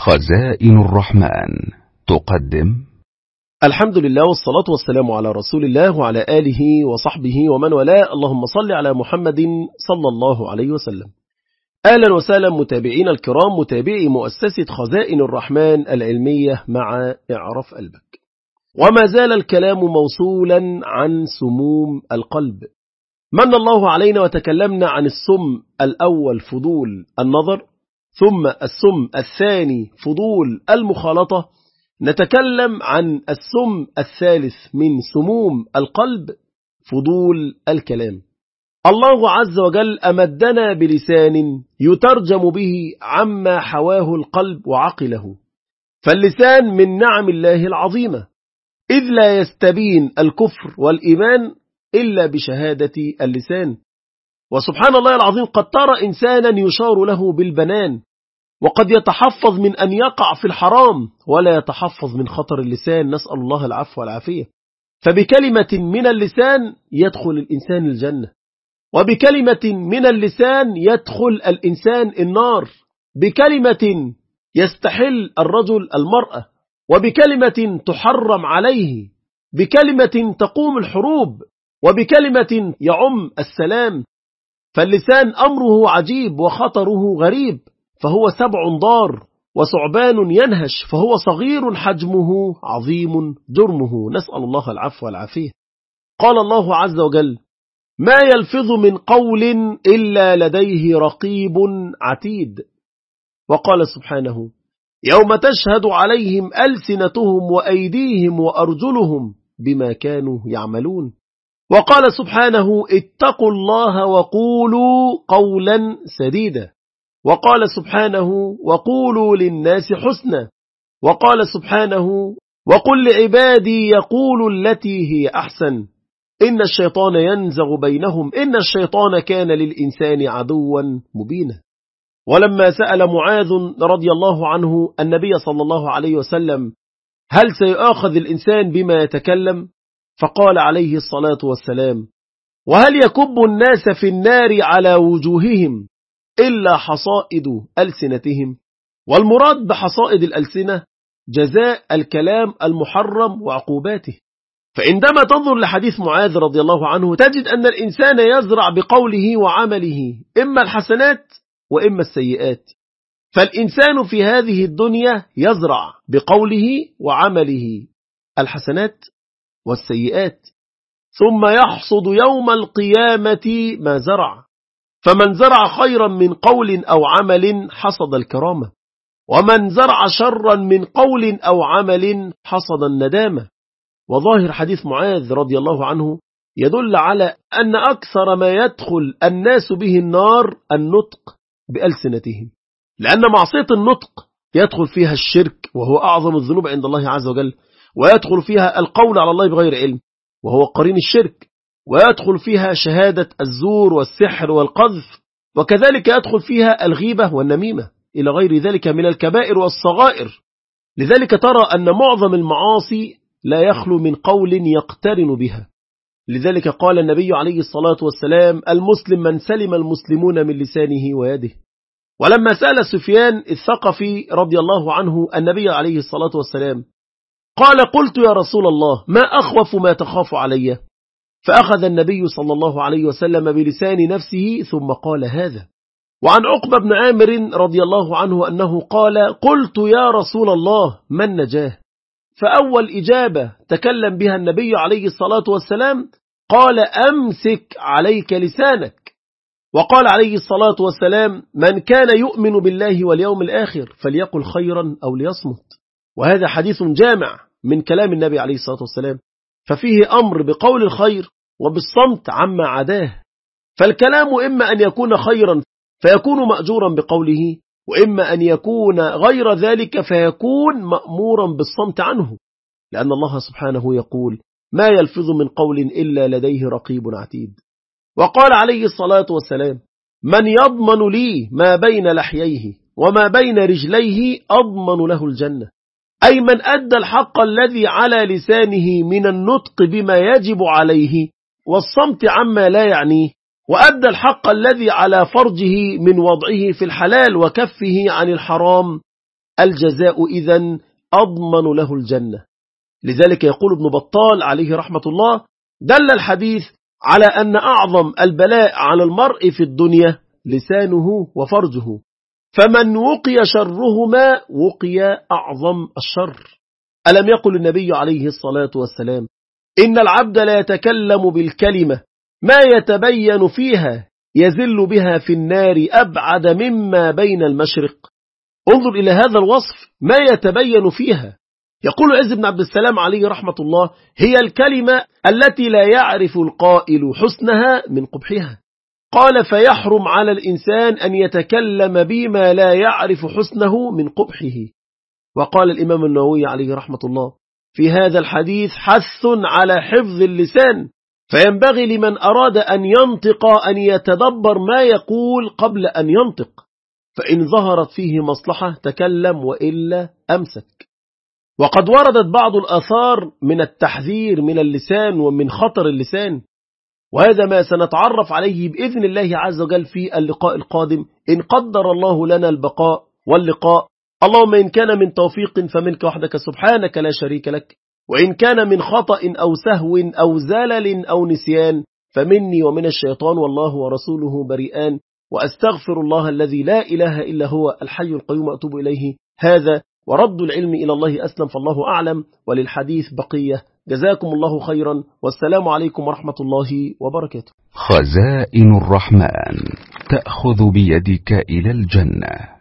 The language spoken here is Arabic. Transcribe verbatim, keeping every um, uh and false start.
خزائن الرحمن تقدم. الحمد لله والصلاة والسلام على رسول الله وعلى آله وصحبه ومن والاه. اللهم صل على محمد صلى الله عليه وسلم. أهلا وسهلا متابعين الكرام، متابعي مؤسسة خزائن الرحمن العلمية مع اعرف قلبك. وما زال الكلام موصولا عن سموم القلب. من الله علينا وتكلمنا عن السم الأول فضول النظر، ثم السم الثاني فضول المخالطة. نتكلم عن السم الثالث من سموم القلب فضول الكلام. الله عز وجل أمدنا بلسان يترجم به عما حواه القلب وعقله، فاللسان من نعم الله العظيمة، إذ لا يستبين الكفر والإيمان إلا بشهادة اللسان. وسبحان الله العظيم، قد ترى إنسانا يشار له بالبنان، وقد يتحفظ من أن يقع في الحرام ولا يتحفظ من خطر اللسان، نسأل الله العفو والعافية. فبكلمة من اللسان يدخل الإنسان الجنة، وبكلمة من اللسان يدخل الإنسان النار، بكلمة يستحل الرجل المرأة، وبكلمة تحرم عليه، بكلمة تقوم الحروب، وبكلمة يعم السلام. فاللسان أمره عجيب وخطره غريب، فهو سبع ضار وثعبان ينهش، فهو صغير حجمه عظيم جرمه، نسأل الله العفو والعافية. قال الله عز وجل: ما يلفظ من قول إلا لديه رقيب عتيد. وقال سبحانه: يوم تشهد عليهم ألسنتهم وأيديهم وأرجلهم بما كانوا يعملون. وقال سبحانه: اتقوا الله وقولوا قولا سديدا. وقال سبحانه: وقولوا للناس حسنا. وقال سبحانه: وقل لعبادي يقولوا التي هي أحسن إن الشيطان ينزغ بينهم إن الشيطان كان للإنسان عدوا مبينا. ولما سأل معاذ رضي الله عنه النبي صلى الله عليه وسلم: هل سيؤاخذ الإنسان بما يتكلم؟ فقال عليه الصلاة والسلام: وهل يكب الناس في النار على وجوههم إلا حصائد ألسنتهم؟ والمراد بحصائد الألسنة جزاء الكلام المحرم وعقوباته. فعندما تنظر لحديث معاذ رضي الله عنه تجد أن الإنسان يزرع بقوله وعمله إما الحسنات وإما السيئات. فالإنسان في هذه الدنيا يزرع بقوله وعمله الحسنات والسيئات، ثم يحصد يوم القيامة ما زرع. فمن زرع خيرا من قول أو عمل حصد الكرامة، ومن زرع شرا من قول أو عمل حصد الندامة. وظاهر حديث معاذ رضي الله عنه يدل على أن أكثر ما يدخل الناس به النار النطق بألسنتهم، لأن معصية النطق يدخل فيها الشرك وهو أعظم الذنوب عند الله عز وجل، ويدخل فيها القول على الله بغير علم وهو قرين الشرك، ويدخل فيها شهادة الزور والسحر والقذف، وكذلك يدخل فيها الغيبة والنميمة إلى غير ذلك من الكبائر والصغائر. لذلك ترى أن معظم المعاصي لا يخلو من قول يقترن بها. لذلك قال النبي عليه الصلاة والسلام: المسلم من سلم المسلمون من لسانه ويده. ولما سأل سفيان الثقفي رضي الله عنه النبي عليه الصلاة والسلام قال: قلت يا رسول الله ما أخوف ما تخاف علي؟ فأخذ النبي صلى الله عليه وسلم بلسان نفسه ثم قال هذا. وعن عقبة بن عامر رضي الله عنه أنه قال: قلت يا رسول الله ما النجاة؟ فأول إجابة تكلم بها النبي عليه الصلاة والسلام قال: أمسك عليك لسانك. وقال عليه الصلاة والسلام: من كان يؤمن بالله واليوم الآخر فليقل خيرا أو ليصمت. وهذا حديث جامع من كلام النبي عليه الصلاة والسلام، ففيه أمر بقول الخير وبالصمت عما عداه. فالكلام إما أن يكون خيرا فيكون مأجورا بقوله، وإما أن يكون غير ذلك فيكون مأمورا بالصمت عنه، لأن الله سبحانه يقول: ما يلفظ من قول إلا لديه رقيب عتيد. وقال عليه الصلاة والسلام: من يضمن لي ما بين لحييه وما بين رجليه أضمن له الجنة. أي من أدى الحق الذي على لسانه من النطق بما يجب عليه والصمت عما لا يعنيه، وأدى الحق الذي على فرجه من وضعه في الحلال وكفه عن الحرام، الجزاء إذن أضمن له الجنة. لذلك يقول ابن بطال عليه رحمة الله: دل الحديث على أن أعظم البلاء على المرء في الدنيا لسانه وفرجه، فمن وقي شرهما وقي أعظم الشر. ألم يقل النبي عليه الصلاة والسلام: إن العبد لا يتكلم بالكلمة ما يتبين فيها يزل بها في النار أبعد مما بين المشرق. انظر إلى هذا الوصف، ما يتبين فيها. يقول عز بن عبد السلام عليه رحمة الله: هي الكلمة التي لا يعرف القائل حسنها من قبحها. قال: فيحرم على الإنسان أن يتكلم بما لا يعرف حسنه من قبحه. وقال الإمام النووي عليه رحمة الله: في هذا الحديث حث على حفظ اللسان، فينبغي لمن أراد أن ينطق أن يتدبر ما يقول قبل أن ينطق، فإن ظهرت فيه مصلحة تكلم وإلا أمسك. وقد وردت بعض الآثار من التحذير من اللسان ومن خطر اللسان، وهذا ما سنتعرف عليه بإذن الله عز وجل في اللقاء القادم إن قدر الله لنا البقاء واللقاء. اللهم إن كان من توفيق فمنك وحدك سبحانك لا شريك لك، وإن كان من خطأ أو سهو أو زلل أو نسيان فمني ومن الشيطان، والله ورسوله بريئان، وأستغفر الله الذي لا إله إلا هو الحي القيوم أتوب إليه. هذا ورد العلم إلى الله أسلم، فالله أعلم، وللحديث بقية. جزاكم الله خيرا، والسلام عليكم ورحمة الله وبركاته. خزائن الرحمن تأخذ بيدك إلى الجنة.